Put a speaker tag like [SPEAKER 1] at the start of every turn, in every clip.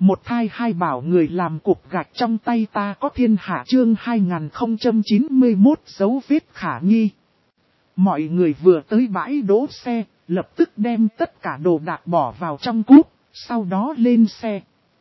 [SPEAKER 1] Một thai hai bảo người làm cục gạch trong tay ta có thiên hạ chương 2091 dấu vết khả nghi. Mọi người vừa tới bãi đỗ xe, lập tức đem tất cả đồ đạc bỏ vào trong cúp, sau đó lên xe.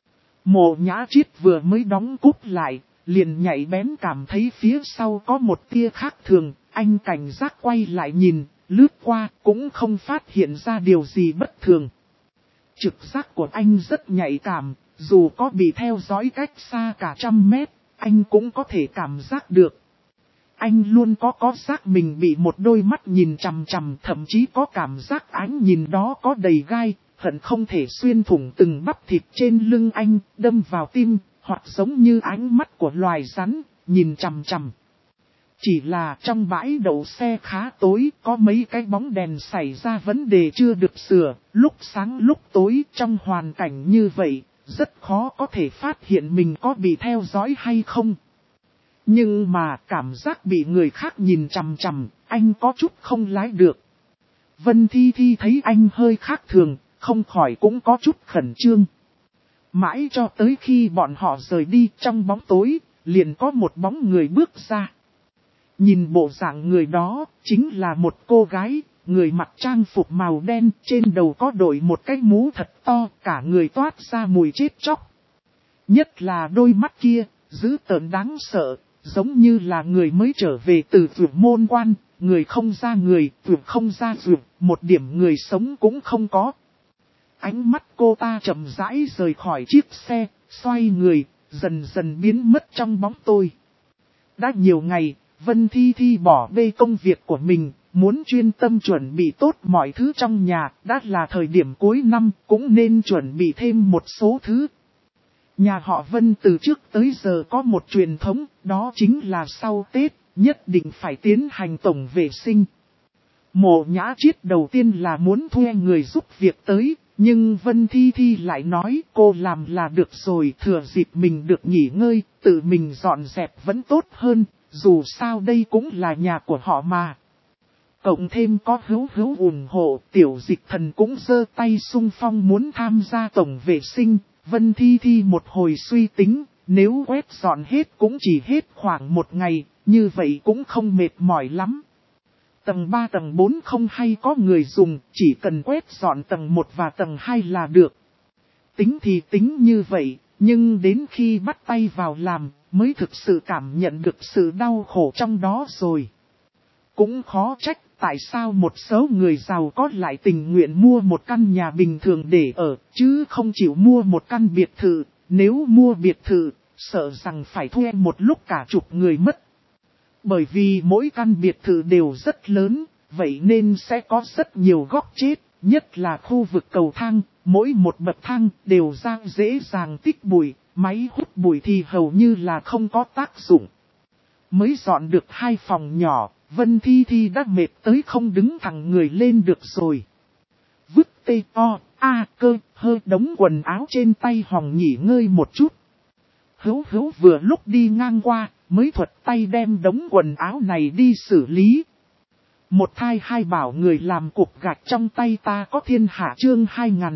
[SPEAKER 1] Mộ Nhã Chiết vừa mới đóng cúp lại, liền nhạy bén cảm thấy phía sau có một tia khác thường, anh cảnh giác quay lại nhìn, lướt qua cũng không phát hiện ra điều gì bất thường. Trực giác của anh rất nhạy cảm, dù có bị theo dõi cách xa cả 100 mét, anh cũng có thể cảm giác được. Anh luôn có giác mình bị một đôi mắt nhìn chằm chằm, thậm chí có cảm giác ánh nhìn đó có đầy gai, hận không thể xuyên thủng từng bắp thịt trên lưng anh, đâm vào tim, hoặc giống như ánh mắt của loài rắn, nhìn chằm chằm. Chỉ là trong bãi đậu xe khá tối, có mấy cái bóng đèn xảy ra vấn đề chưa được sửa, lúc sáng lúc tối trong hoàn cảnh như vậy, rất khó có thể phát hiện mình có bị theo dõi hay không. Nhưng mà cảm giác bị người khác nhìn chằm chằm, anh có chút không lái được. Vân Thi Thi thấy anh hơi khác thường, không khỏi cũng có chút khẩn trương. Mãi cho tới khi bọn họ rời đi trong bóng tối, liền có một bóng người bước ra. Nhìn bộ dạng người đó, chính là một cô gái, người mặc trang phục màu đen, trên đầu có đội một cái mũ thật to, cả người toát ra mùi chết chóc. Nhất là đôi mắt kia, dữ tợn đáng sợ, giống như là người mới trở về từ vượt môn quan, người không ra người, vượt không ra vượt, một điểm người sống cũng không có. Ánh mắt cô ta chậm rãi rời khỏi chiếc xe, xoay người, dần dần biến mất trong bóng tối. Đã nhiều ngày, Vân Thi Thi bỏ bê công việc của mình, muốn chuyên tâm chuẩn bị tốt mọi thứ trong nhà, đã là thời điểm cuối năm, cũng nên chuẩn bị thêm một số thứ. Nhà họ Vân từ trước tới giờ có một truyền thống, đó chính là sau Tết, nhất định phải tiến hành tổng vệ sinh. Mộ Nhã Chiết đầu tiên là muốn thuê người giúp việc tới, nhưng Vân Thi Thi lại nói cô làm là được rồi, thừa dịp mình được nghỉ ngơi, tự mình dọn dẹp vẫn tốt hơn, dù sao đây cũng là nhà của họ mà. Cộng thêm có Hữu Hữu ủng hộ, Tiểu Dịch Thần cũng giơ tay xung phong muốn tham gia tổng vệ sinh. Vân Thi Thi một hồi suy tính, nếu quét dọn hết cũng chỉ hết khoảng một ngày, như vậy cũng không mệt mỏi lắm. Tầng 3 tầng 4 không hay có người dùng, chỉ cần quét dọn tầng 1 và tầng 2 là được. Tính thì tính như vậy, nhưng đến khi bắt tay vào làm, mới thực sự cảm nhận được sự đau khổ trong đó rồi. Cũng khó trách tại sao một số người giàu có lại tình nguyện mua một căn nhà bình thường để ở, chứ không chịu mua một căn biệt thự. Nếu mua biệt thự, sợ rằng phải thuê một lúc cả chục người mất. Bởi vì mỗi căn biệt thự đều rất lớn, vậy nên sẽ có rất nhiều góc chết, nhất là khu vực cầu thang, mỗi một bậc thang đều dễ dàng tích bụi, máy hút bụi thì hầu như là không có tác dụng. Mới dọn được 2 phòng nhỏ, Vân Thi Thi đã mệt tới không đứng thẳng người lên được rồi. Vứt cơ hơi đống quần áo trên tay hòng nghỉ ngơi một chút. Hữu Hữu vừa lúc đi ngang qua, mới thuật tay đem đống quần áo này đi xử lý. Một thai hai bảo người làm cục gạch trong tay ta có thiên hạ chương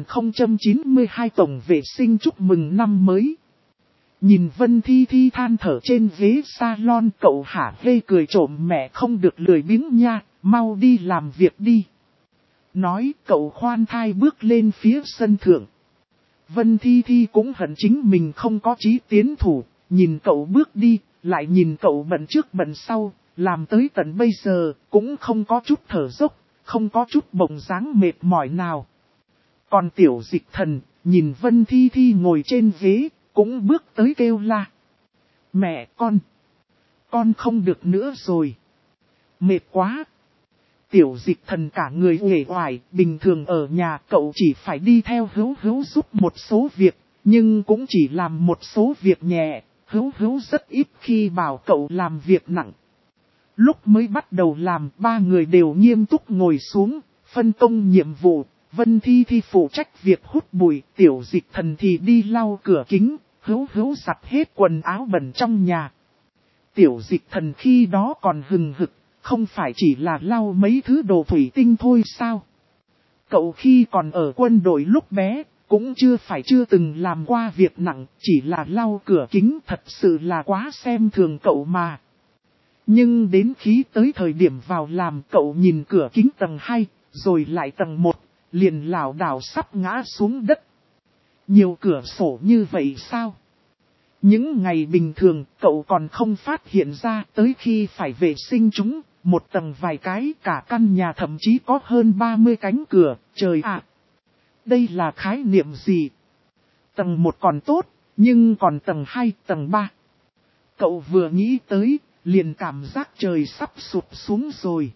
[SPEAKER 1] 2092 tổng vệ sinh chúc mừng năm mới. Nhìn Vân Thi Thi than thở trên ghế salon, cậu hả hê cười trộm mẹ không được lười biếng nha, mau đi làm việc đi. Nói cậu khoan thai bước lên phía sân thượng. Vân Thi Thi cũng hận chính mình không có chí tiến thủ, nhìn cậu bước đi, lại nhìn cậu bận trước bận sau, làm tới tận bây giờ cũng không có chút thở dốc, không có chút bồng dáng mệt mỏi nào. Còn Tiểu Dịch Thần, nhìn Vân Thi Thi ngồi trên ghế, cũng bước tới kêu la. Mẹ con không được nữa rồi. Mệt quá. Tiểu Dịch Thần cả người uể oải, bình thường ở nhà cậu chỉ phải đi theo Hữu Hữu giúp một số việc, nhưng cũng chỉ làm một số việc nhẹ, Hữu Hữu rất ít khi bảo cậu làm việc nặng. Lúc mới bắt đầu làm, 3 người đều nghiêm túc ngồi xuống, phân công nhiệm vụ, Vân Thi Thi phụ trách việc hút bụi, Tiểu Dịch Thần thì đi lau cửa kính, Hữu Hữu giặt hết quần áo bẩn trong nhà. Tiểu Dịch Thần khi đó còn hừng hực, không phải chỉ là lau mấy thứ đồ thủy tinh thôi sao? Cậu khi còn ở quân đội lúc bé, cũng chưa từng làm qua việc nặng, chỉ là lau cửa kính thật sự là quá xem thường cậu mà. Nhưng đến khi tới thời điểm vào làm cậu nhìn cửa kính tầng 2, rồi lại tầng 1, liền lảo đảo sắp ngã xuống đất. Nhiều cửa sổ như vậy sao? Những ngày bình thường cậu còn không phát hiện ra, tới khi phải vệ sinh chúng, một tầng vài cái, cả căn nhà thậm chí có hơn 30 cánh cửa, trời ạ! Đây là khái niệm gì? Tầng 1 còn tốt, nhưng còn tầng 2, tầng 3. Cậu vừa nghĩ tới, liền cảm giác trời sắp sụp xuống rồi.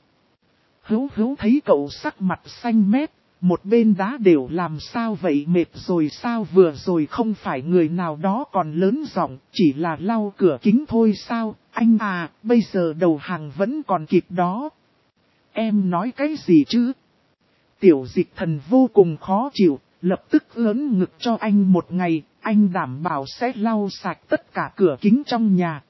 [SPEAKER 1] Hữu thấy cậu sắc mặt xanh mét, một bên đá đều làm sao vậy, mệt rồi sao, vừa rồi không phải người nào đó còn lớn giọng, chỉ là lau cửa kính thôi sao, anh à, bây giờ đầu hàng vẫn còn kịp đó. Em nói cái gì chứ? Tiểu Dịch Thần vô cùng khó chịu, lập tức ớn ngực cho anh một ngày, anh đảm bảo sẽ lau sạch tất cả cửa kính trong nhà.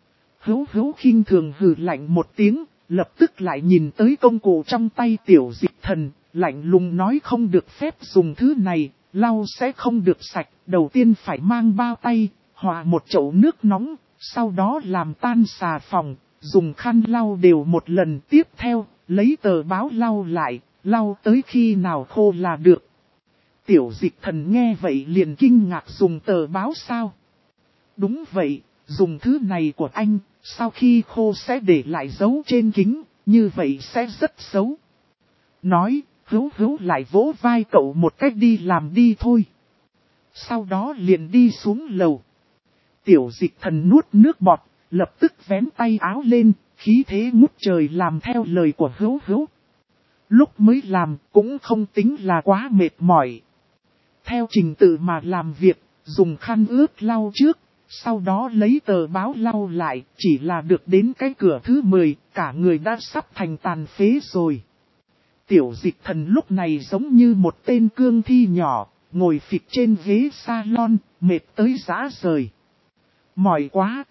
[SPEAKER 1] Hữu khinh thường hừ lạnh một tiếng, lập tức lại nhìn tới công cụ trong tay Tiểu Dịch Thần, lạnh lùng nói không được phép dùng thứ này, lau sẽ không được sạch, đầu tiên phải mang bao tay, hòa một chậu nước nóng, sau đó làm tan xà phòng, dùng khăn lau đều một lần, tiếp theo, lấy tờ báo lau lại, lau tới khi nào khô là được. Tiểu Dịch Thần nghe vậy liền kinh ngạc, dùng tờ báo sao? Đúng vậy, dùng thứ này của anh, sau khi khô sẽ để lại dấu trên kính, như vậy sẽ rất xấu. Nói, Hữu lại vỗ vai cậu một cách, đi làm đi thôi. Sau đó liền đi xuống lầu. Tiểu Dịch Thần nuốt nước bọt, lập tức vén tay áo lên, khí thế ngút trời làm theo lời của Hữu. Lúc mới làm cũng không tính là quá mệt mỏi. Theo trình tự mà làm việc, dùng khăn ướt lau trước, sau đó lấy tờ báo lau lại, chỉ là được đến cái cửa thứ 10, cả người đã sắp thành tàn phế rồi. Tiểu Dịch Thần lúc này giống như một tên cương thi nhỏ, ngồi phịch trên ghế salon, mệt tới rã rời. Mỏi quá!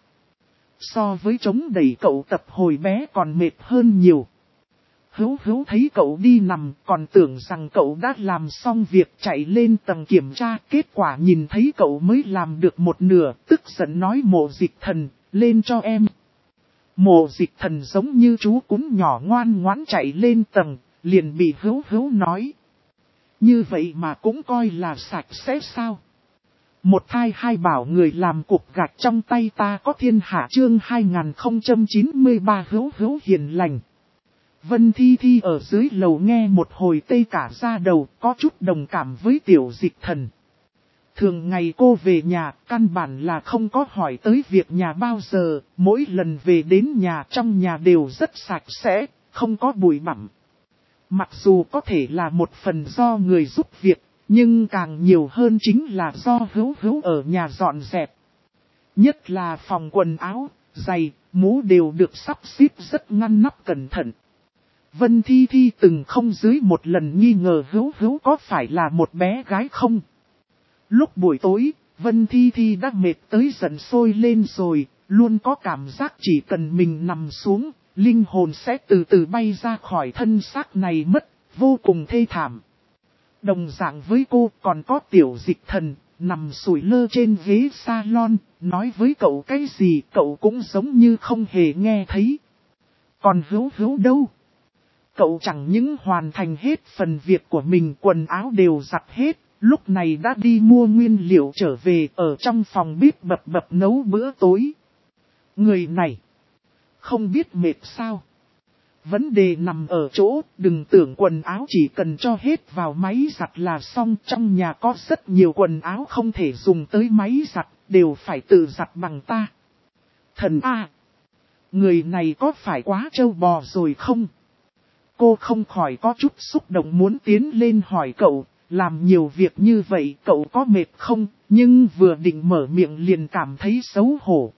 [SPEAKER 1] So với chống đẩy cậu tập hồi bé còn mệt hơn nhiều. Hữu thấy cậu đi nằm, còn tưởng rằng cậu đã làm xong việc, chạy lên tầng kiểm tra, kết quả nhìn thấy cậu mới làm được một nửa, tức giận nói Mộ Dịch Thần, lên cho em. Mộ Dịch Thần giống như chú cún nhỏ ngoan ngoãn chạy lên tầng, liền bị Hữu nói. Như vậy mà cũng coi là sạch sẽ sao? Một thai hai bảo người làm cục gạch trong tay ta có thiên hạ, chương 2093. Hữu hiền lành. Vân Thi ở dưới lầu nghe một hồi tê cả da đầu, có chút đồng cảm với Tiểu Dịch Thần. Thường ngày cô về nhà, căn bản là không có hỏi tới việc nhà bao giờ, mỗi lần về đến nhà trong nhà đều rất sạch sẽ, không có bụi bặm. Mặc dù có thể là một phần do người giúp việc, nhưng càng nhiều hơn chính là do Hữu ở nhà dọn dẹp. Nhất là phòng quần áo, giày, mũ đều được sắp xếp rất ngăn nắp cẩn thận. Vân Thi từng không dưới một lần nghi ngờ Hữu có phải là một bé gái không. Lúc buổi tối, Vân Thi đã mệt tới giận sôi lên rồi, luôn có cảm giác chỉ cần mình nằm xuống, linh hồn sẽ từ từ bay ra khỏi thân xác này mất, vô cùng thê thảm. Đồng dạng với cô còn có Tiểu Dịch Thần, nằm sủi lơ trên ghế salon, nói với cậu cái gì cậu cũng giống như không hề nghe thấy. Còn Hữu đâu? Cậu chẳng những hoàn thành hết phần việc của mình, quần áo đều giặt hết, lúc này đã đi mua nguyên liệu trở về, ở trong phòng bếp bập nấu bữa tối. Người này, không biết mệt sao? Vấn đề nằm ở chỗ, đừng tưởng quần áo chỉ cần cho hết vào máy giặt là xong, trong nhà có rất nhiều quần áo không thể dùng tới máy giặt, đều phải tự giặt bằng ta. Thần A! Người này có phải quá trâu bò rồi không? Cô không khỏi có chút xúc động muốn tiến lên hỏi cậu, làm nhiều việc như vậy cậu có mệt không, nhưng vừa định mở miệng liền cảm thấy xấu hổ.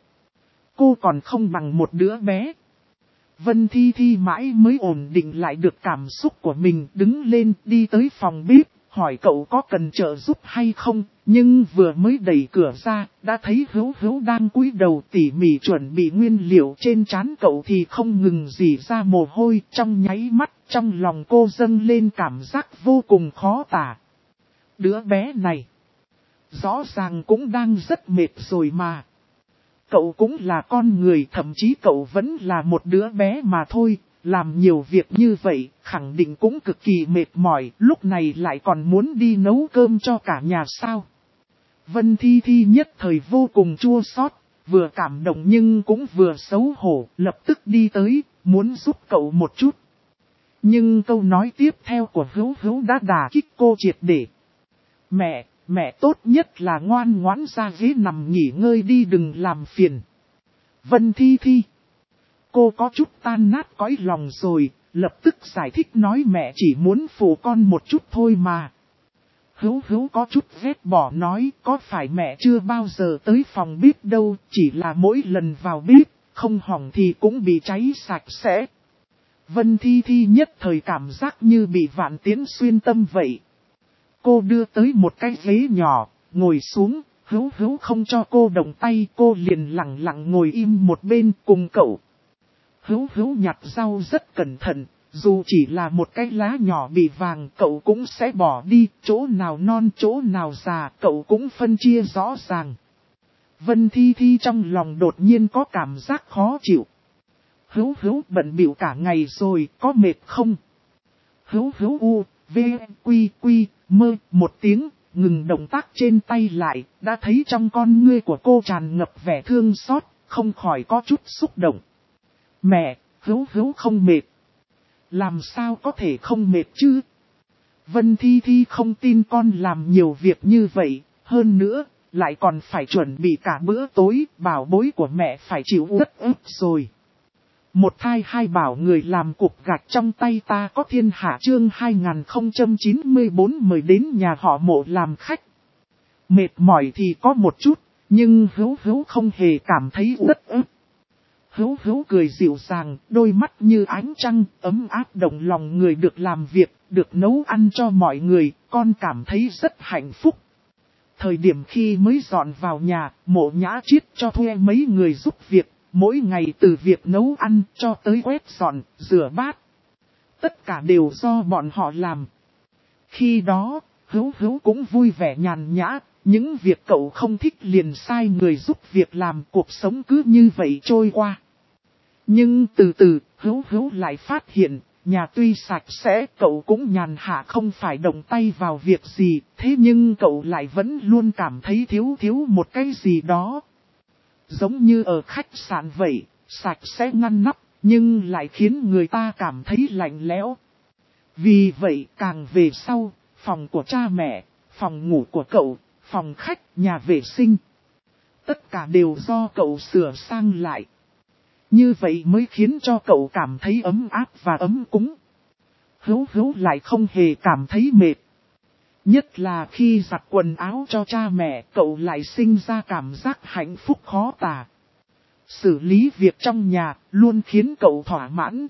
[SPEAKER 1] Cô còn không bằng một đứa bé. Vân Thi mãi mới ổn định lại được cảm xúc của mình, đứng lên đi tới phòng bếp, hỏi cậu có cần trợ giúp hay không, nhưng vừa mới đẩy cửa ra, đã thấy Hữu đang cúi đầu tỉ mỉ chuẩn bị nguyên liệu, trên trán cậu thì không ngừng rỉ ra mồ hôi, trong nháy mắt, trong lòng cô dâng lên cảm giác vô cùng khó tả. Đứa bé này, Rõ ràng cũng đang rất mệt rồi mà. Cậu cũng là con người, thậm chí cậu vẫn là một đứa bé mà thôi, làm nhiều việc như vậy, khẳng định cũng cực kỳ mệt mỏi, lúc này lại còn muốn đi nấu cơm cho cả nhà sao. Vân Thi Thi nhất thời vô cùng chua xót, vừa cảm động nhưng cũng vừa xấu hổ, lập tức đi tới, muốn giúp cậu một chút. Nhưng câu nói tiếp theo của Hữu Hữu đã đả kích cô triệt để. Mẹ tốt nhất là ngoan ngoãn ra ghế nằm nghỉ ngơi đi, đừng làm phiền. Vân Thi Thi. Cô có chút tan nát cõi lòng rồi, lập tức giải thích nói mẹ chỉ muốn phụ con một chút thôi mà. Hữu Hữu có chút ghét bỏ nói, có phải mẹ chưa bao giờ tới phòng bếp đâu, chỉ là mỗi lần vào bếp, không hỏng thì cũng bị cháy sạch sẽ. Vân Thi Thi nhất thời cảm giác như bị vạn tiễn xuyên tâm vậy. Cô đưa tới một cái ghế nhỏ, ngồi xuống, Hữu Hữu không cho cô động tay, cô liền lặng lặng ngồi im một bên cùng cậu. Hữu Hữu nhặt rau rất cẩn thận, dù chỉ là một cái lá nhỏ bị vàng cậu cũng sẽ bỏ đi, chỗ nào non chỗ nào già cậu cũng phân chia rõ ràng. Vân Thi Thi trong lòng đột nhiên có cảm giác khó chịu. Hữu Hữu bận bịu cả ngày rồi, có mệt không? Hữu Hữu u, v, quy quy, mơ, một tiếng, ngừng động tác trên tay lại, đã thấy trong con ngươi của cô tràn ngập vẻ thương xót, không khỏi có chút xúc động. Mẹ, Hữu Hữu không mệt. Làm sao có thể không mệt chứ? Vân Thi Thi không tin con làm nhiều việc như vậy, hơn nữa, lại còn phải chuẩn bị cả bữa tối, bảo bối của mẹ phải chịu rất ức rồi. Một thai hai bảo người làm cục gạch trong tay ta có thiên hạ chương 2094 mời đến nhà họ Mộ làm khách. Mệt mỏi thì có một chút, nhưng Hữu Hữu không hề cảm thấy rất ức. Hữu Hữu cười dịu dàng, đôi mắt như ánh trăng, ấm áp động lòng người được làm việc, được nấu ăn cho mọi người, con cảm thấy rất hạnh phúc. Thời điểm khi mới dọn vào nhà, Mộ Nhã Chiết cho thuê mấy người giúp việc, mỗi ngày từ việc nấu ăn cho tới quét dọn, rửa bát. Tất cả đều do bọn họ làm. Khi đó, Hữu Hữu cũng vui vẻ nhàn nhã, những việc cậu không thích liền sai người giúp việc làm, cuộc sống cứ như vậy trôi qua. Nhưng từ từ, Hữu Hữu lại phát hiện, nhà tuy sạch sẽ, cậu cũng nhàn hạ không phải động tay vào việc gì, thế nhưng cậu lại vẫn luôn cảm thấy thiếu một cái gì đó. Giống như ở khách sạn vậy, sạch sẽ ngăn nắp, nhưng lại khiến người ta cảm thấy lạnh lẽo. Vì vậy càng về sau, phòng của cha mẹ, phòng ngủ của cậu, phòng khách, nhà vệ sinh. Tất cả đều do cậu sửa sang lại. Như vậy mới khiến cho cậu cảm thấy ấm áp và ấm cúng. Hữu Hữu lại không hề cảm thấy mệt. Nhất là khi giặt quần áo cho cha mẹ, cậu lại sinh ra cảm giác hạnh phúc khó tả. Xử lý việc trong nhà luôn khiến cậu thỏa mãn.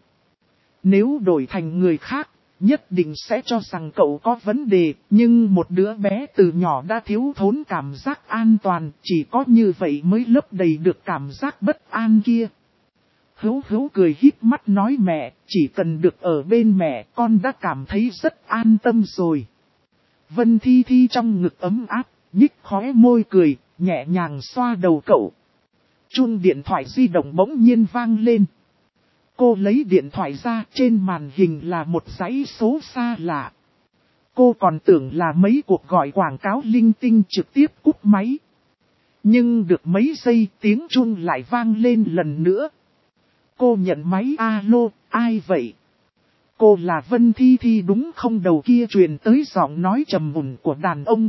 [SPEAKER 1] Nếu đổi thành người khác, nhất định sẽ cho rằng cậu có vấn đề, nhưng một đứa bé từ nhỏ đã thiếu thốn cảm giác an toàn, chỉ có như vậy mới lấp đầy được cảm giác bất an kia. Hữu Hữu cười híp mắt nói mẹ, chỉ cần được ở bên mẹ, con đã cảm thấy rất an tâm rồi. Vân Thi Thi trong ngực ấm áp, nhích khóe môi cười, nhẹ nhàng xoa đầu cậu. Chuông điện thoại di động bỗng nhiên vang lên. Cô lấy điện thoại ra, trên màn hình là một dãy số xa lạ. Cô còn tưởng là mấy cuộc gọi quảng cáo linh tinh, trực tiếp cúp máy. Nhưng được mấy giây tiếng chuông lại vang lên lần nữa. Cô nhận máy, alo, ai vậy? Cô là Vân Thi Thi đúng không? Đầu kia truyền tới giọng nói trầm mùn của đàn ông.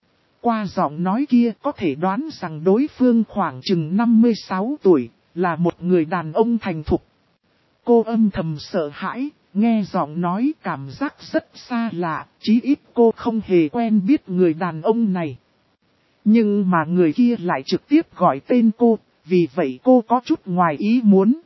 [SPEAKER 1] Qua giọng nói kia có thể đoán rằng đối phương khoảng chừng 56 tuổi, là một người đàn ông thành thục. Cô âm thầm sợ hãi, nghe giọng nói cảm giác rất xa lạ, chí ít cô không hề quen biết người đàn ông này. Nhưng mà người kia lại trực tiếp gọi tên cô, vì vậy cô có chút ngoài ý muốn.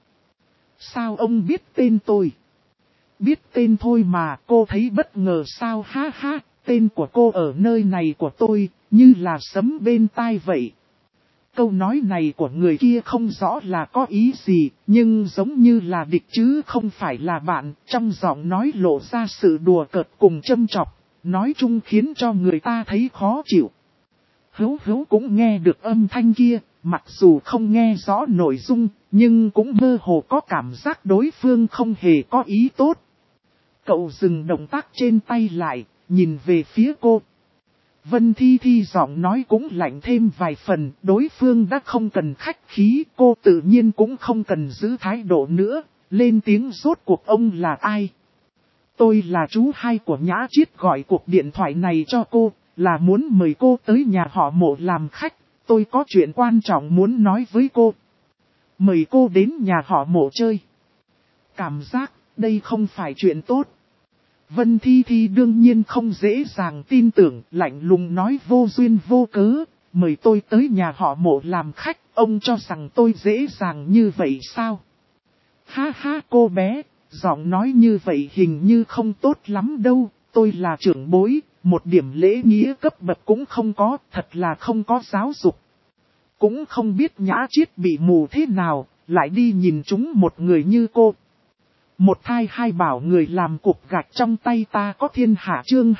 [SPEAKER 1] Sao ông biết tên tôi? Biết tên thôi mà, cô thấy bất ngờ sao? Ha ha, tên của cô ở nơi này của tôi, như là sấm bên tai vậy. Câu nói này của người kia không rõ là có ý gì, nhưng giống như là địch chứ không phải là bạn, trong giọng nói lộ ra sự đùa cợt cùng châm chọc, nói chung khiến cho người ta thấy khó chịu. Hữu Hữu cũng nghe được âm thanh kia, mặc dù không nghe rõ nội dung, nhưng cũng mơ hồ có cảm giác đối phương không hề có ý tốt. Cậu dừng động tác trên tay lại, nhìn về phía cô. Vân Thi Thi giọng nói cũng lạnh thêm vài phần, đối phương đã không cần khách khí, cô tự nhiên cũng không cần giữ thái độ nữa, lên tiếng rốt cuộc ông là ai. Tôi là chú hai của Nhã Chiết, gọi cuộc điện thoại này cho cô, là muốn mời cô tới nhà họ Mộ làm khách, tôi có chuyện quan trọng muốn nói với cô. Mời cô đến nhà họ Mộ chơi. Cảm giác, đây không phải chuyện tốt. Vân Thi Thi đương nhiên không dễ dàng tin tưởng, lạnh lùng nói vô duyên vô cớ, mời tôi tới nhà họ Mộ làm khách, ông cho rằng tôi dễ dàng như vậy sao? Ha ha cô bé, giọng nói như vậy hình như không tốt lắm đâu, tôi là trưởng bối, một điểm lễ nghĩa cấp bậc cũng không có, thật là không có giáo dục. Cũng không biết Nhã Chiết bị mù thế nào, lại đi nhìn chúng một người như cô. Một thai hai bảo người làm cục gạch trong tay ta có thiên hạ chương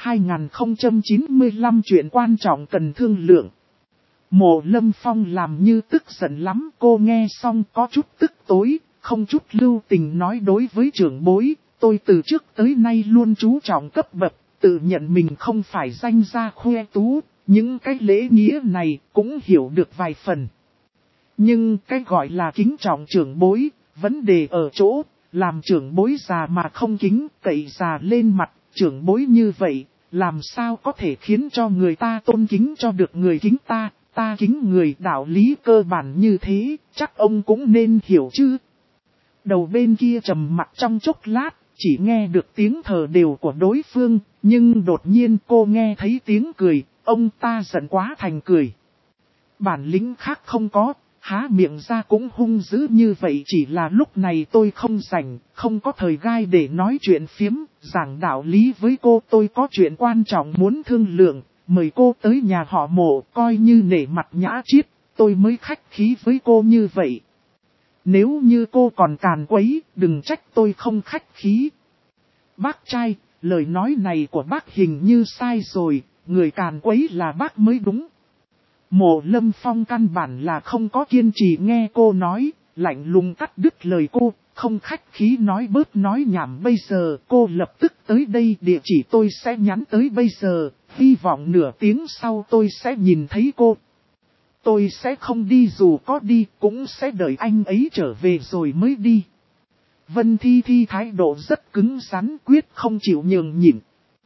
[SPEAKER 1] 2095 chuyện quan trọng cần thương lượng. Mộ Lâm Phong làm như tức giận lắm, cô nghe xong có chút tức tối, không chút lưu tình nói đối với trưởng bối, tôi từ trước tới nay luôn chú trọng cấp bậc, tự nhận mình không phải danh gia khoe tú, những cái lễ nghĩa này cũng hiểu được vài phần. Nhưng cái gọi là kính trọng trưởng bối, vấn đề ở chỗ, làm trưởng bối già mà không kính, cậy già lên mặt, trưởng bối như vậy, làm sao có thể khiến cho người ta tôn kính cho được người kính ta kính người, đạo lý cơ bản như thế, chắc ông cũng nên hiểu chứ. Đầu bên kia trầm mặc trong chốc lát, chỉ nghe được tiếng thở đều của đối phương, nhưng đột nhiên cô nghe thấy tiếng cười, ông ta giận quá thành cười. Bản lĩnh khác không có, há miệng ra cũng hung dữ như vậy, chỉ là lúc này tôi không rảnh, không có thời gai để nói chuyện phiếm, giảng đạo lý với cô, tôi có chuyện quan trọng muốn thương lượng, mời cô tới nhà họ Mộ, coi như nể mặt Nhã Chiết, tôi mới khách khí với cô như vậy. Nếu như cô còn càn quấy, đừng trách tôi không khách khí. Bác trai, lời nói này của bác hình như sai rồi, người càn quấy là bác mới đúng. Mộ Lâm Phong căn bản là không có kiên trì nghe cô nói, lạnh lùng cắt đứt lời cô, không khách khí nói bớt nói nhảm bây giờ, cô lập tức tới đây, địa chỉ tôi sẽ nhắn tới bây giờ, hy vọng nửa tiếng sau tôi sẽ nhìn thấy cô. Tôi sẽ không đi, dù có đi cũng sẽ đợi anh ấy trở về rồi mới đi. Vân Thi Thi thái độ rất cứng rắn, quyết không chịu nhường nhịn.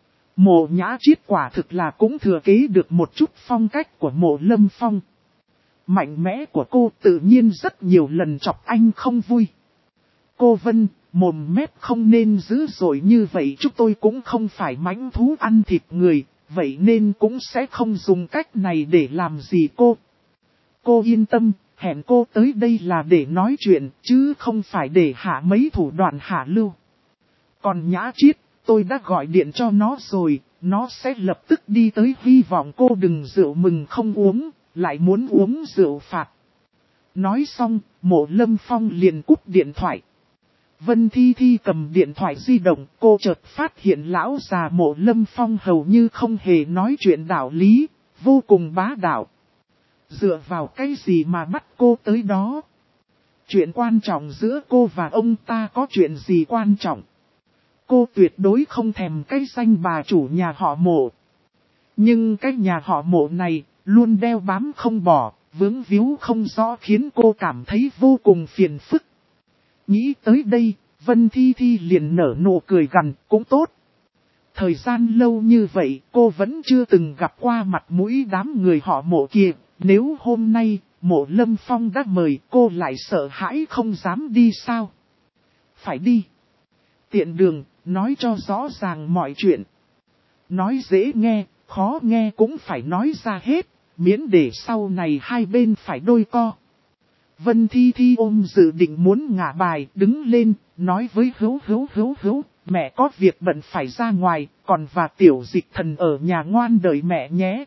[SPEAKER 1] Mộ Nhã Chiết quả thực là cũng thừa kế được một chút phong cách của Mộ Lâm Phong. Mạnh mẽ của cô tự nhiên rất nhiều lần chọc anh không vui. Cô Vân, mồm mép không nên dữ dội như vậy, chúng tôi cũng không phải mãnh thú ăn thịt người, vậy nên cũng sẽ không dùng cách này để làm gì cô. Cô yên tâm, hẹn cô tới đây là để nói chuyện, chứ không phải để hạ mấy thủ đoạn hạ lưu. Còn Nhã Chiết, tôi đã gọi điện cho nó rồi, nó sẽ lập tức đi tới, hy vọng cô đừng rượu mừng không uống, lại muốn uống rượu phạt. Nói xong, Mộ Lâm Phong liền cúp điện thoại. Vân Thi Thi cầm điện thoại di động, cô chợt phát hiện lão già Mộ Lâm Phong hầu như không hề nói chuyện đạo lý, vô cùng bá đạo. Dựa vào cái gì mà bắt cô tới đó? Chuyện quan trọng giữa cô và ông ta có chuyện gì quan trọng? Cô tuyệt đối không thèm cái danh bà chủ nhà họ Mộ. Nhưng cái nhà họ Mộ này, luôn đeo bám không bỏ, vướng víu không rõ, khiến cô cảm thấy vô cùng phiền phức. Nghĩ tới đây, Vân Thi Thi liền nở nụ cười gằn, cũng tốt. Thời gian lâu như vậy, cô vẫn chưa từng gặp qua mặt mũi đám người họ Mộ kia. Nếu hôm nay, Mộ Lâm Phong đã mời, cô lại sợ hãi không dám đi sao? Phải đi. Tiện đường, nói cho rõ ràng mọi chuyện. Nói dễ nghe, khó nghe cũng phải nói ra hết, miễn để sau này hai bên phải đôi co. Vân Thi Thi ôm dự định muốn ngả bài, đứng lên, nói với Hữu, mẹ có việc bận phải ra ngoài, còn và Tiểu Dịch Thần ở nhà ngoan đợi mẹ nhé.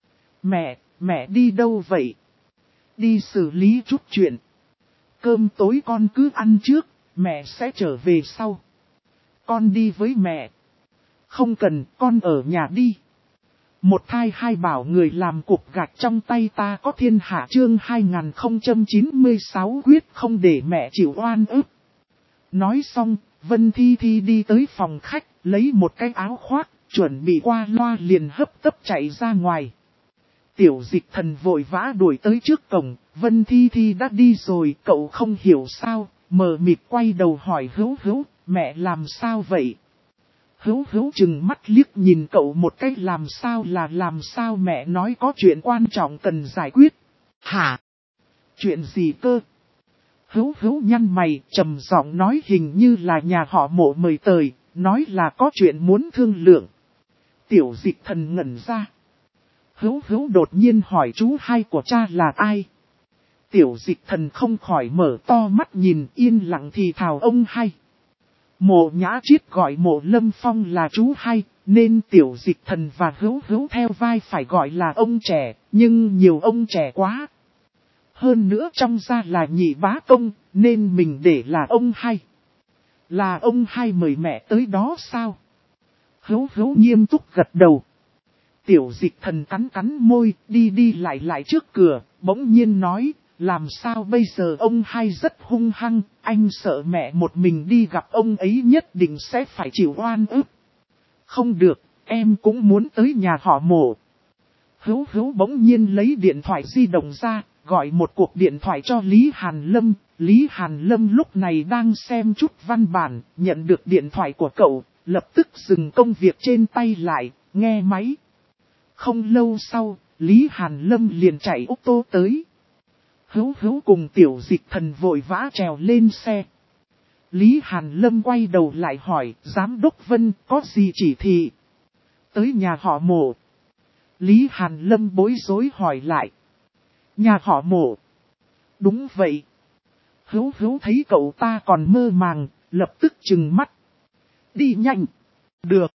[SPEAKER 1] Mẹ đi đâu vậy? Đi xử lý chút chuyện. Cơm tối con cứ ăn trước, mẹ sẽ trở về sau. Con đi với mẹ. Không cần, con ở nhà đi. Một thai hai bảo người làm cục gạch trong tay ta có thiên hạ chương 2096 quyết không để mẹ chịu oan ức. Nói xong, Vân Thi Thi đi tới phòng khách, lấy một cái áo khoác, chuẩn bị qua loa liền hấp tấp chạy ra ngoài. Tiểu Dịch Thần vội vã đuổi tới trước cổng, Vân Thi Thi đã đi rồi, cậu không hiểu sao, mờ mịt quay đầu hỏi Hữu Hữu, mẹ làm sao vậy? Hữu Hữu chừng mắt liếc nhìn cậu một cái làm sao mẹ nói có chuyện quan trọng cần giải quyết. Hả? Chuyện gì cơ? Hữu Hữu nhăn mày, trầm giọng nói hình như là nhà họ Mộ mời tới, nói là có chuyện muốn thương lượng. Tiểu Dịch Thần ngẩn ra. Hữu Hữu đột nhiên hỏi chú hai của cha là ai? Tiểu Dịch Thần không khỏi mở to mắt nhìn yên lặng thì thào ông hai. Mộ Nhã Triết gọi Mộ Lâm Phong là chú hai, nên Tiểu Dịch Thần và Hữu Hữu theo vai phải gọi là ông trẻ, nhưng nhiều ông trẻ quá. Hơn nữa trong gia là nhị bá công, nên mình để là ông hai. Là ông hai mời mẹ tới đó sao? Hữu Hữu nghiêm túc gật đầu. Tiểu Dịch Thần cắn cắn môi, đi lại trước cửa, bỗng nhiên nói, làm sao bây giờ ông hai rất hung hăng, anh sợ mẹ một mình đi gặp ông ấy nhất định sẽ phải chịu oan ức. Không được, em cũng muốn tới nhà họ Mộ. Hữu Hữu bỗng nhiên lấy điện thoại di động ra, gọi một cuộc điện thoại cho Lý Hàn Lâm. Lý Hàn Lâm lúc này đang xem chút văn bản, nhận được điện thoại của cậu, lập tức dừng công việc trên tay lại, nghe máy. Không lâu sau, Lý Hàn Lâm liền chạy ô tô tới. Hữu Hữu cùng Tiểu Dịch Thần vội vã trèo lên xe. Lý Hàn Lâm quay đầu lại hỏi, Giám đốc Vân có gì chỉ thị? Tới nhà họ Mộ. Lý Hàn Lâm bối rối hỏi lại. Nhà họ Mộ. Đúng vậy. Hữu Hữu thấy cậu ta còn mơ màng, lập tức trừng mắt. Đi nhanh. Được.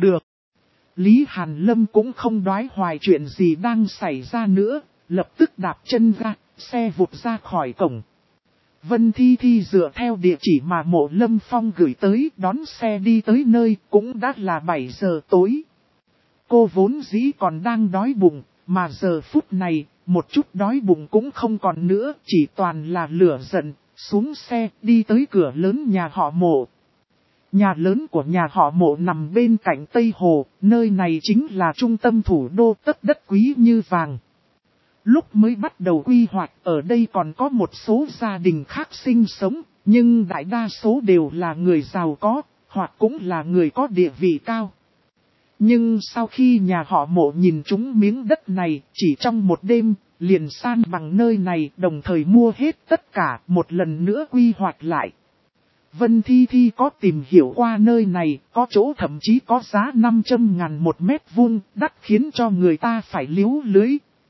[SPEAKER 1] Lý Hàn Lâm cũng không đoái hoài chuyện gì đang xảy ra nữa, lập tức đạp chân ra, xe vụt ra khỏi cổng. Vân Thi Thi dựa theo địa chỉ mà Mộ Lâm Phong gửi tới, đón xe đi tới nơi cũng đã là 7 giờ tối. Cô vốn dĩ còn đang đói bụng, mà giờ phút này, một chút đói bụng cũng không còn nữa, chỉ toàn là lửa giận, xuống xe đi tới cửa lớn nhà họ Mộ. Nhà lớn của nhà họ Mộ nằm bên cạnh Tây Hồ, nơi này chính là trung tâm thủ đô, tất đất quý như vàng. Lúc mới bắt đầu quy hoạch ở đây còn có một số gia đình khác sinh sống, nhưng đại đa số đều là người giàu có, hoặc cũng là người có địa vị cao. Nhưng sau khi nhà họ Mộ nhìn trúng miếng đất này, chỉ trong một đêm, liền san bằng nơi này, đồng thời mua hết tất cả, một lần nữa quy hoạch lại. Vân Thi Thi có tìm hiểu qua nơi này, có chỗ thậm chí có giá 500.000 một mét vuông, đắt khiến cho người ta phải líu lưới.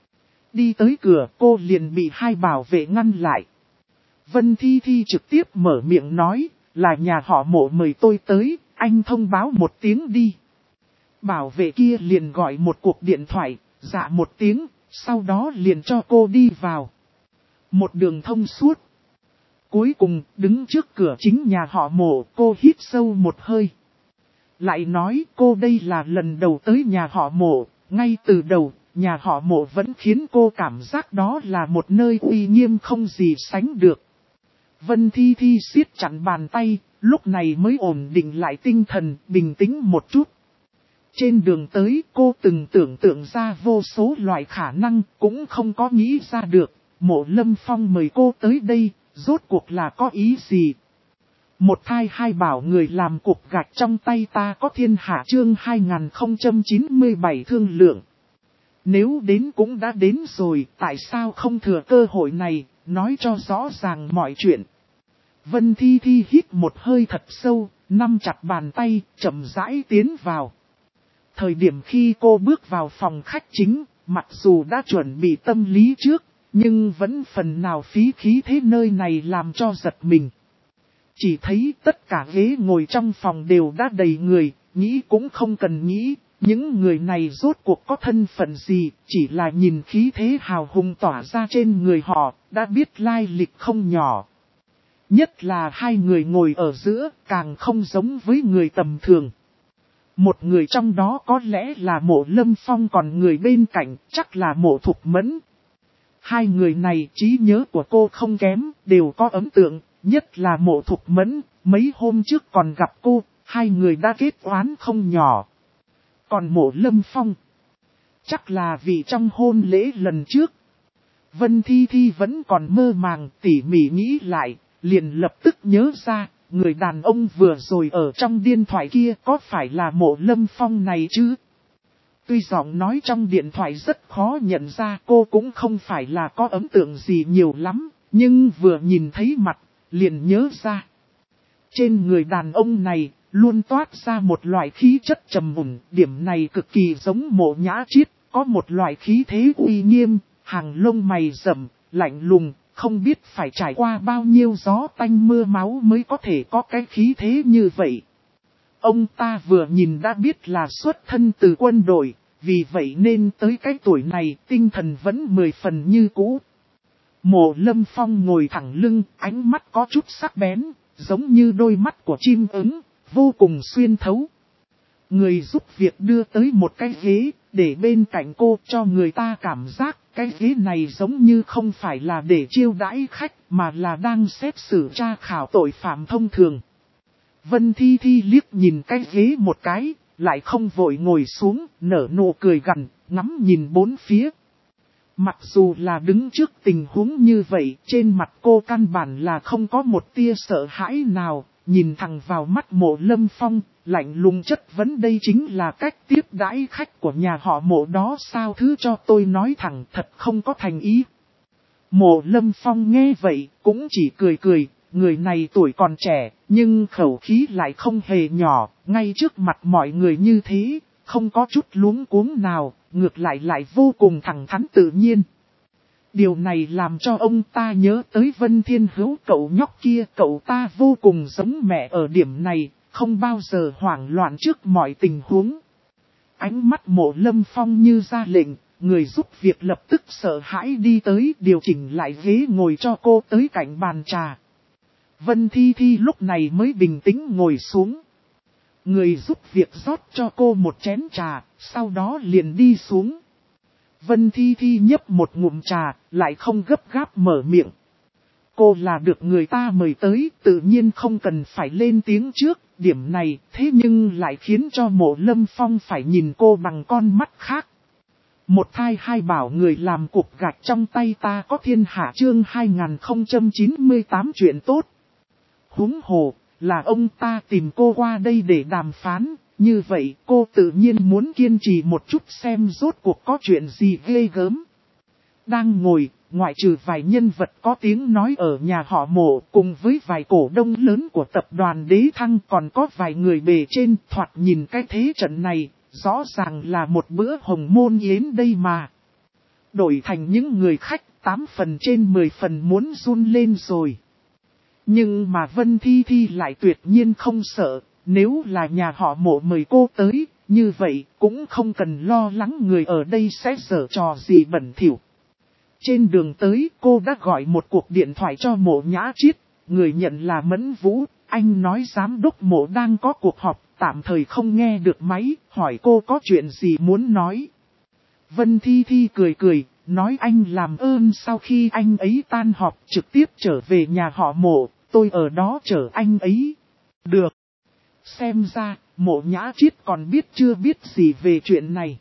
[SPEAKER 1] Đi tới cửa cô liền bị hai bảo vệ ngăn lại. Vân Thi Thi trực tiếp mở miệng nói, là nhà họ Mộ mời tôi tới, anh thông báo một tiếng đi. Bảo vệ kia liền gọi một cuộc điện thoại, dạ một tiếng, sau đó liền cho cô đi vào. Một đường thông suốt. Cuối cùng, đứng trước cửa chính nhà họ Mộ, cô hít sâu một hơi. Lại nói cô đây là lần đầu tới nhà họ Mộ, ngay từ đầu, nhà họ Mộ vẫn khiến cô cảm giác đó là một nơi uy nghiêm không gì sánh được. Vân Thi Thi siết chặt bàn tay, lúc này mới ổn định lại tinh thần, bình tĩnh một chút. Trên đường tới cô từng tưởng tượng ra vô số loại khả năng, cũng không có nghĩ ra được, Mộ Lâm Phong mời cô tới đây. Rốt cuộc là có ý gì? Một thai hai bảo người làm cục gạch trong tay ta có thiên hạ chương 2097 thương lượng. Nếu đến cũng đã đến rồi, tại sao không thừa cơ hội này, nói cho rõ ràng mọi chuyện. Vân Thi Thi hít một hơi thật sâu, nắm chặt bàn tay, chậm rãi tiến vào. Thời điểm khi cô bước vào phòng khách chính, mặc dù đã chuẩn bị tâm lý trước, nhưng vẫn phần nào phí khí thế nơi này làm cho giật mình. Chỉ thấy tất cả ghế ngồi trong phòng đều đã đầy người, nghĩ cũng không cần nghĩ, những người này rốt cuộc có thân phận gì, chỉ là nhìn khí thế hào hùng tỏa ra trên người họ, đã biết lai lịch không nhỏ. Nhất là hai người ngồi ở giữa, càng không giống với người tầm thường. Một người trong đó có lẽ là Mộ Lâm Phong, còn người bên cạnh chắc là Mộ Thục Mẫn. Hai người này trí nhớ của cô không kém, đều có ấn tượng, nhất là Mộ Thục Mẫn, mấy hôm trước còn gặp cô, hai người đã kết oán không nhỏ. Còn Mộ Lâm Phong, chắc là vì trong hôn lễ lần trước, Vân Thi Thi vẫn còn mơ màng, tỉ mỉ nghĩ lại, liền lập tức nhớ ra, người đàn ông vừa rồi ở trong điện thoại kia có phải là Mộ Lâm Phong này chứ? Tuy giọng nói trong điện thoại rất khó nhận ra, cô cũng không phải là có ấn tượng gì nhiều lắm, nhưng vừa nhìn thấy mặt, liền nhớ ra. Trên người đàn ông này, luôn toát ra một loại khí chất trầm mùn, điểm này cực kỳ giống Mộ Nhã Chiết, có một loại khí thế uy nghiêm, hàng lông mày rậm, lạnh lùng, không biết phải trải qua bao nhiêu gió tanh mưa máu mới có thể có cái khí thế như vậy. Ông ta vừa nhìn đã biết là xuất thân từ quân đội, vì vậy nên tới cái tuổi này tinh thần vẫn 10 phần như cũ. Mộ Lâm Phong ngồi thẳng lưng, ánh mắt có chút sắc bén, giống như đôi mắt của chim ưng, vô cùng xuyên thấu. Người giúp việc đưa tới một cái ghế, để bên cạnh cô cho người ta cảm giác cái ghế này giống như không phải là để chiêu đãi khách mà là đang xét xử tra khảo tội phạm thông thường. Vân Thi Thi liếc nhìn cái ghế một cái, lại không vội ngồi xuống, nở nụ cười gằn, ngắm nhìn bốn phía. Mặc dù là đứng trước tình huống như vậy, trên mặt cô căn bản là không có một tia sợ hãi nào, nhìn thẳng vào mắt Mộ Lâm Phong, lạnh lùng chất vấn đây chính là cách tiếp đãi khách của nhà họ Mộ đó sao, thứ cho tôi nói thẳng thật không có thành ý. Mộ Lâm Phong nghe vậy, cũng chỉ cười cười, người này tuổi còn trẻ, nhưng khẩu khí lại không hề nhỏ, ngay trước mặt mọi người như thế, không có chút luống cuống nào, ngược lại vô cùng thẳng thắn tự nhiên. Điều này làm cho ông ta nhớ tới Vân Thiên Hữu, cậu nhóc kia, cậu ta vô cùng giống mẹ ở điểm này, không bao giờ hoảng loạn trước mọi tình huống. Ánh mắt Mộ Lâm Phong như ra lệnh, người giúp việc lập tức sợ hãi đi tới điều chỉnh lại ghế ngồi cho cô tới cạnh bàn trà. Vân Thi Thi lúc này mới bình tĩnh ngồi xuống. Người giúp việc rót cho cô một chén trà, sau đó liền đi xuống. Vân Thi Thi nhấp một ngụm trà, lại không gấp gáp mở miệng. Cô là được người ta mời tới, tự nhiên không cần phải lên tiếng trước, điểm này thế nhưng lại khiến cho Mộ Lâm Phong phải nhìn cô bằng con mắt khác. Một thai hai bảo người làm cục gạch trong tay ta có thiên hạ, chương 2098 chuyện tốt. Huống hồ, là ông ta tìm cô qua đây để đàm phán, như vậy cô tự nhiên muốn kiên trì một chút xem rốt cuộc có chuyện gì ghê gớm. Đang ngồi, ngoại trừ vài nhân vật có tiếng nói ở nhà họ Mộ cùng với vài cổ đông lớn của tập đoàn Đế Thăng, còn có vài người bề trên, thoạt nhìn cái thế trận này, rõ ràng là một bữa hồng môn yến đây mà. Đổi thành những người khách 8 phần trên 10 phần muốn run lên rồi. Nhưng mà Vân Thi Thi lại tuyệt nhiên không sợ, nếu là nhà họ Mộ mời cô tới, như vậy cũng không cần lo lắng người ở đây sẽ giở trò gì bẩn thỉu. Trên đường tới cô đã gọi một cuộc điện thoại cho Mộ Nhã Chiết, người nhận là Mẫn Vũ, anh nói giám đốc Mộ đang có cuộc họp, tạm thời không nghe được máy, hỏi cô có chuyện gì muốn nói. Vân Thi Thi cười cười, nói anh làm ơn sau khi anh ấy tan họp trực tiếp trở về nhà họ Mộ, tôi ở đó chờ anh ấy. Được. Xem ra, Mộ Nhã Chiết còn biết chưa biết gì về chuyện này.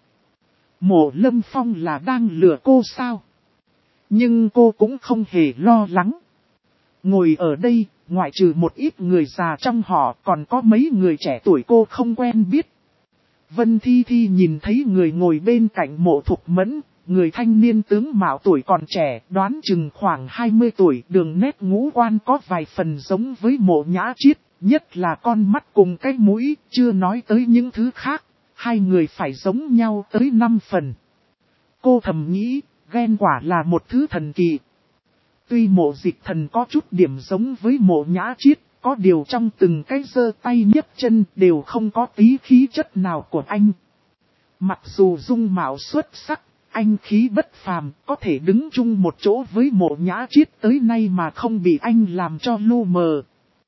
[SPEAKER 1] Mộ Lâm Phong là đang lừa cô sao? Nhưng cô cũng không hề lo lắng. Ngồi ở đây, ngoại trừ một ít người già trong họ còn có mấy người trẻ tuổi cô không quen biết. Vân Thi Thi nhìn thấy người ngồi bên cạnh Mộ Thục Mẫn, người thanh niên tướng mạo tuổi còn trẻ, đoán chừng khoảng 20 tuổi, đường nét ngũ quan có vài phần giống với Mộ Nhã Chiết, nhất là con mắt cùng cái mũi, chưa nói tới những thứ khác, hai người phải giống nhau tới 5 phần. Cô thầm nghĩ, ghen quả là một thứ thần kỳ. Tuy Mộ Dịch Thần có chút điểm giống với Mộ Nhã Chiết, có điều trong từng cái giơ tay nhấc chân đều không có tí khí chất nào của anh. Mặc dù dung mạo xuất sắc, anh khí bất phàm, có thể đứng chung một chỗ với Mộ Nhã Chiết tới nay mà không bị anh làm cho lu mờ.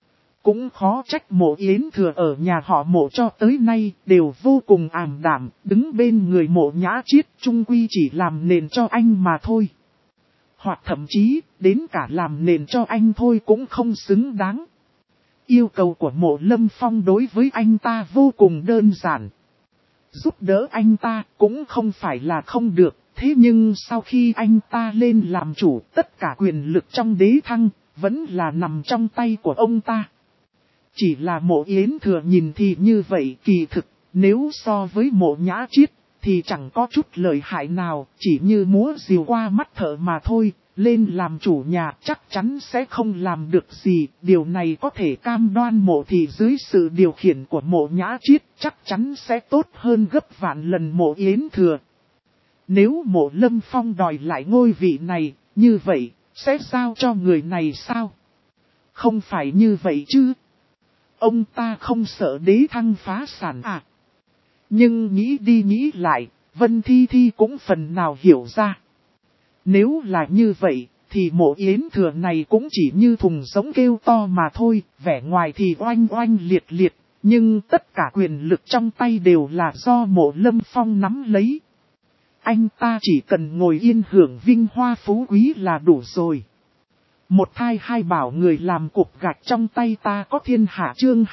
[SPEAKER 1] cũng khó trách Mộ Yến Thừa ở nhà họ Mộ cho tới nay đều vô cùng ảm đạm, đứng bên người Mộ Nhã Chiết chung quy chỉ làm nền cho anh mà thôi. Hoặc thậm chí, đến cả làm nền cho anh thôi cũng không xứng đáng. Yêu cầu của Mộ Lâm Phong đối với anh ta vô cùng đơn giản. Giúp đỡ anh ta cũng không phải là không được, thế nhưng sau khi anh ta lên làm chủ, tất cả quyền lực trong đế thăng, vẫn là nằm trong tay của ông ta. Chỉ là Mộ Yến Thừa nhìn thì như vậy, kỳ thực, nếu so với Mộ Nhã Chiết, thì chẳng có chút lợi hại nào, chỉ như múa rìu qua mắt thợ mà thôi. Lên làm chủ nhà chắc chắn sẽ không làm được gì, điều này có thể cam đoan Mộ thị dưới sự điều khiển của Mộ Nhã Chiết chắc chắn sẽ tốt hơn gấp vạn lần Mộ Yến Thừa. Nếu Mộ Lâm Phong đòi lại ngôi vị này, như vậy, sẽ giao cho người này sao? Không phải như vậy chứ? Ông ta không sợ đế thăng phá sản à? Nhưng nghĩ đi nghĩ lại, Vân Thi Thi cũng phần nào hiểu ra. Nếu là như vậy, thì Mộ Yến Thừa này cũng chỉ như thùng giống kêu to mà thôi, vẻ ngoài thì oanh oanh liệt liệt, nhưng tất cả quyền lực trong tay đều là do Mộ Lâm Phong nắm lấy. Anh ta chỉ cần ngồi yên hưởng vinh hoa phú quý là đủ rồi. Một thai hai bảo người làm cục gạch trong tay ta có thiên hạ chương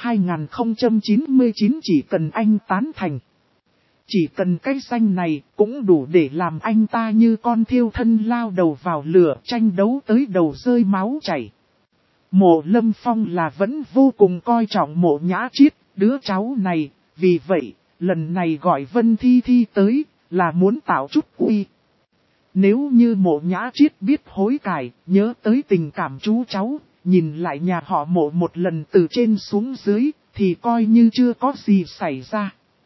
[SPEAKER 1] 2099 chỉ cần anh tán thành. Chỉ cần cái danh này cũng đủ để làm anh ta như con thiêu thân lao đầu vào lửa tranh đấu tới đầu rơi máu chảy. Mộ Lâm Phong là vẫn vô cùng coi trọng Mộ Nhã Chiết, đứa cháu này, vì vậy, lần này gọi Vân Thi Thi tới, là muốn tạo chút uy. Nếu như Mộ Nhã Chiết biết hối cải, nhớ tới tình cảm chú cháu, nhìn lại nhà họ Mộ một lần từ trên xuống dưới, thì coi như chưa có gì xảy ra.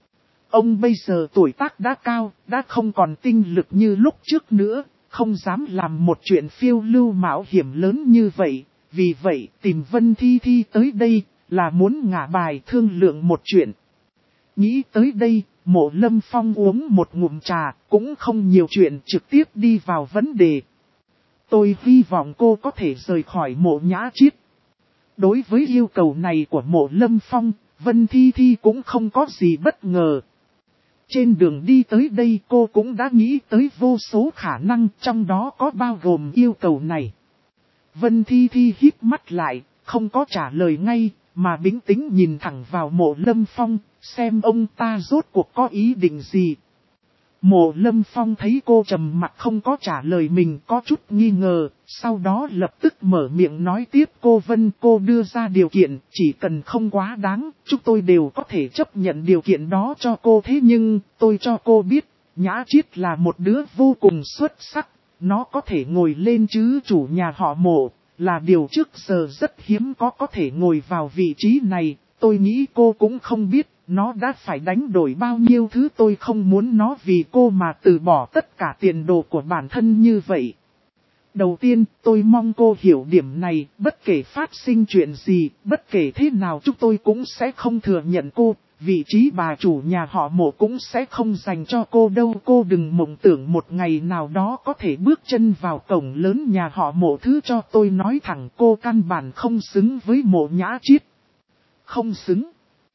[SPEAKER 1] Ông bây giờ tuổi tác đã cao, đã không còn tinh lực như lúc trước nữa, không dám làm một chuyện phiêu lưu mạo hiểm lớn như vậy. Vì vậy tìm Vân Thi Thi tới đây là muốn ngả bài thương lượng một chuyện. Nghĩ tới đây, Mộ Lâm Phong uống một ngụm trà, cũng không nhiều chuyện trực tiếp đi vào vấn đề. Tôi hy vọng cô có thể rời khỏi Mộ Nhã Chiết. Đối với yêu cầu này của Mộ Lâm Phong, Vân Thi Thi cũng không có gì bất ngờ. Trên đường đi tới đây cô cũng đã nghĩ tới vô số khả năng, trong đó có bao gồm yêu cầu này. Vân Thi Thi híp mắt lại, không có trả lời ngay, mà bình tĩnh nhìn thẳng vào Mộ Lâm Phong, xem ông ta rốt cuộc có ý định gì. Mộ Lâm Phong thấy cô trầm mặc không có trả lời mình có chút nghi ngờ, sau đó lập tức mở miệng nói tiếp cô Vân cô đưa ra điều kiện, chỉ cần không quá đáng, chúng tôi đều có thể chấp nhận điều kiện đó cho cô thế nhưng, tôi cho cô biết, Nhã Chiết là một đứa vô cùng xuất sắc, nó có thể ngồi lên chứ chủ nhà họ Mộ, là điều trước giờ rất hiếm có thể ngồi vào vị trí này, tôi nghĩ cô cũng không biết. Nó đã phải đánh đổi bao nhiêu thứ tôi không muốn nó vì cô mà từ bỏ tất cả tiền đồ của bản thân như vậy. Đầu tiên, tôi mong cô hiểu điểm này, bất kể phát sinh chuyện gì, bất kể thế nào chúng tôi cũng sẽ không thừa nhận cô, vị trí bà chủ nhà họ Mộ cũng sẽ không dành cho cô đâu. Cô đừng mộng tưởng một ngày nào đó có thể bước chân vào cổng lớn nhà họ Mộ thứ cho tôi nói thẳng cô căn bản không xứng với Mộ Nhã Chiết. Không xứng.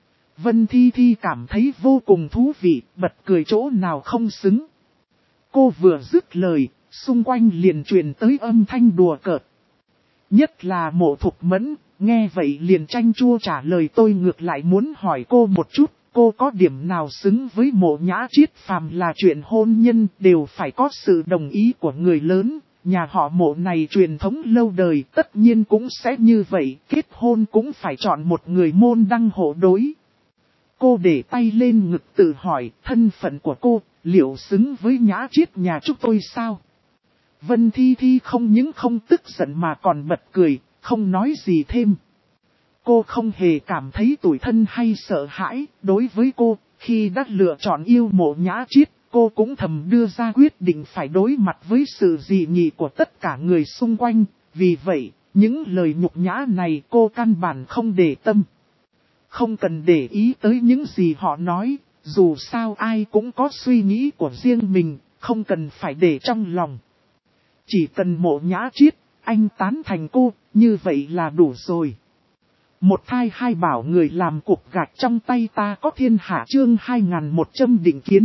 [SPEAKER 1] Vân Thi Thi cảm thấy vô cùng thú vị, bật cười chỗ nào không xứng. Cô vừa dứt lời, xung quanh liền truyền tới âm thanh đùa cợt. Nhất là Mộ Thục Mẫn, nghe vậy liền chanh chua trả lời tôi ngược lại muốn hỏi cô một chút, cô có điểm nào xứng với Mộ Nhã Chiết phàm là chuyện hôn nhân đều phải có sự đồng ý của người lớn. Nhà họ Mộ này truyền thống lâu đời tất nhiên cũng sẽ như vậy, kết hôn cũng phải chọn một người môn đăng hộ đối. Cô để tay lên ngực tự hỏi thân phận của cô liệu xứng với Nhã Chiết nhà chúng tôi sao? Vân Thi Thi không những không tức giận mà còn bật cười, không nói gì thêm. Cô không hề cảm thấy tủi thân hay sợ hãi, đối với cô, khi đã lựa chọn yêu Mộ Nhã Chiết, cô cũng thầm đưa ra quyết định phải đối mặt với sự dị nghị của tất cả người xung quanh, vì vậy, những lời nhục nhã này cô căn bản không để tâm. Không cần để ý tới những gì họ nói, dù sao ai cũng có suy nghĩ của riêng mình, không cần phải để trong lòng. Chỉ cần Mộ Nhã Chiết, anh tán thành cô, như vậy là đủ rồi. Một thai hai bảo người làm cục gạch trong tay ta có thiên hạ chương 2100 định kiến.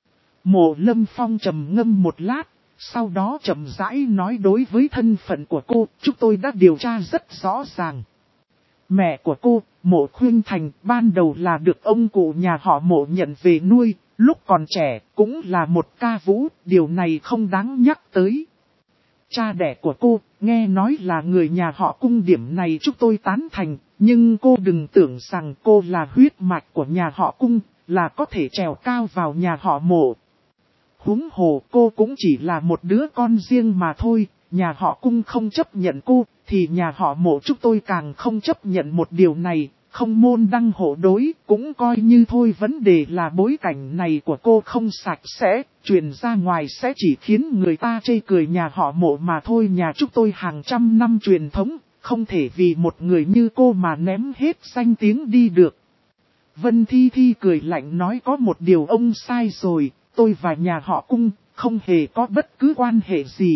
[SPEAKER 1] Mộ Lâm Phong trầm ngâm một lát, sau đó chậm rãi nói đối với thân phận của cô, chúng tôi đã điều tra rất rõ ràng. Mẹ của cô, Mộ Khuyên Thành, ban đầu là được ông cụ nhà họ Mộ nhận về nuôi, lúc còn trẻ, cũng là một ca vũ, điều này không đáng nhắc tới. Cha đẻ của cô, nghe nói là người nhà họ Cung, điểm này chúng tôi tán thành, nhưng cô đừng tưởng rằng cô là huyết mạch của nhà họ Cung, là có thể trèo cao vào nhà họ Mộ. Huống hồ cô cũng chỉ là một đứa con riêng mà thôi, nhà họ Cung không chấp nhận cô, thì nhà họ Mộ chúng tôi càng không chấp nhận một điều này, không môn đăng hộ đối, cũng coi như thôi. Vấn đề là bối cảnh này của cô không sạch sẽ, truyền ra ngoài sẽ chỉ khiến người ta chê cười nhà họ Mộ mà thôi. Nhà chúng tôi hàng trăm năm truyền thống, không thể vì một người như cô mà ném hết danh tiếng đi được. Vân Thi Thi cười lạnh nói có một điều ông sai rồi, tôi và nhà họ Cung không hề có bất cứ quan hệ gì.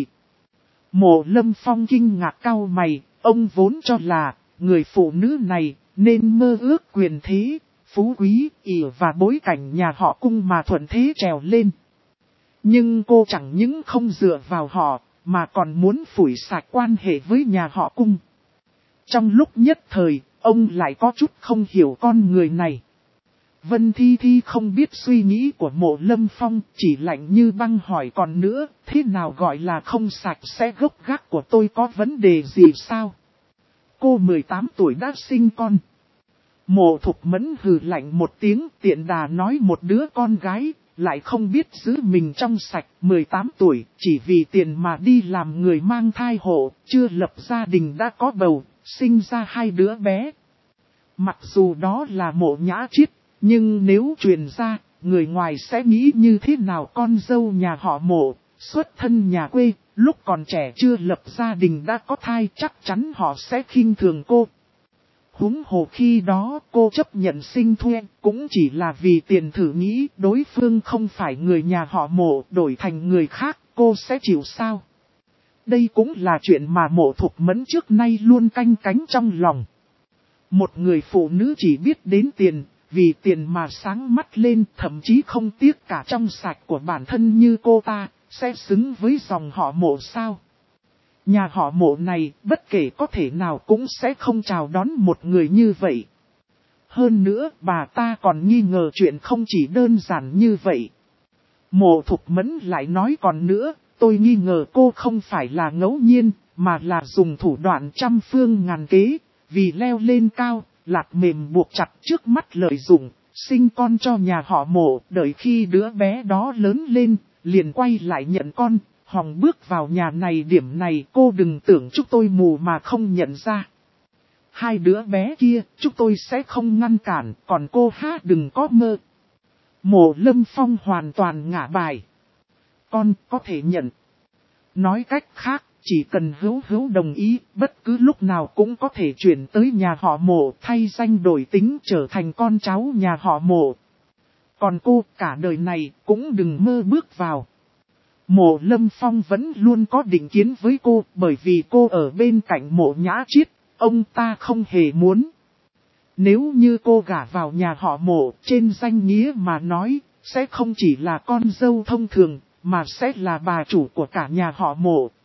[SPEAKER 1] Mộ Lâm Phong kinh ngạc cau mày, ông vốn cho là người phụ nữ này nên mơ ước quyền thế, phú quý, ỷ và bối cảnh nhà họ Cung mà thuận thế trèo lên. Nhưng cô chẳng những không dựa vào họ, mà còn muốn phủi sạch quan hệ với nhà họ Cung. Trong lúc nhất thời, ông lại có chút không hiểu con người này. Vân Thi Thi không biết suy nghĩ của Mộ Lâm Phong, chỉ lạnh như băng hỏi còn nữa, thế nào gọi là không sạch sẽ, gốc gác của tôi có vấn đề gì sao? Cô 18 tuổi đã sinh con. Mộ Thục Mẫn hừ lạnh một tiếng, tiện đà nói một đứa con gái, lại không biết giữ mình trong sạch, 18 tuổi, chỉ vì tiền mà đi làm người mang thai hộ, chưa lập gia đình đã có bầu, sinh ra 2 đứa bé. Mặc dù đó là Mộ Nhã Chiết, nhưng nếu truyền ra, người ngoài sẽ nghĩ như thế nào? Con dâu nhà họ Mộ, xuất thân nhà quê, lúc còn trẻ chưa lập gia đình đã có thai, chắc chắn họ sẽ khinh thường cô. Huống hồ khi đó cô chấp nhận sinh thuê, cũng chỉ là vì tiền, thử nghĩ đối phương không phải người nhà họ Mộ, đổi thành người khác, cô sẽ chịu sao? Đây cũng là chuyện mà Mộ Thục Mẫn trước nay luôn canh cánh trong lòng. Một người phụ nữ chỉ biết đến tiền, vì tiền mà sáng mắt lên, thậm chí không tiếc cả trong sạch của bản thân như cô ta, sẽ xứng với dòng họ Mộ sao? Nhà họ Mộ này, bất kể có thể nào cũng sẽ không chào đón một người như vậy. Hơn nữa, bà ta còn nghi ngờ chuyện không chỉ đơn giản như vậy. Mộ Thục Mẫn lại nói còn nữa, tôi nghi ngờ cô không phải là ngẫu nhiên, mà là dùng thủ đoạn trăm phương ngàn kế, vì leo lên cao, lạt mềm buộc chặt trước mắt lợi dụng, sinh con cho nhà họ Mộ, đợi khi đứa bé đó lớn lên, liền quay lại nhận con, hòng bước vào nhà này. Điểm này cô đừng tưởng chúng tôi mù mà không nhận ra. 2 đứa bé kia, chúng tôi sẽ không ngăn cản, còn cô đừng có mơ. Mộ Lâm Phong hoàn toàn ngả bài. Con có thể nhận. Nói cách khác, chỉ cần Hữu đồng ý, bất cứ lúc nào cũng có thể chuyển tới nhà họ Mộ, thay danh đổi tính trở thành con cháu nhà họ Mộ. Còn cô, cả đời này, cũng đừng mơ bước vào. Mộ Lâm Phong vẫn luôn có định kiến với cô, bởi vì cô ở bên cạnh Mộ Nhã Chiết, ông ta không hề muốn. Nếu như cô gả vào nhà họ Mộ, trên danh nghĩa mà nói, sẽ không chỉ là con dâu thông thường, mà sẽ là bà chủ của cả nhà họ Mộ.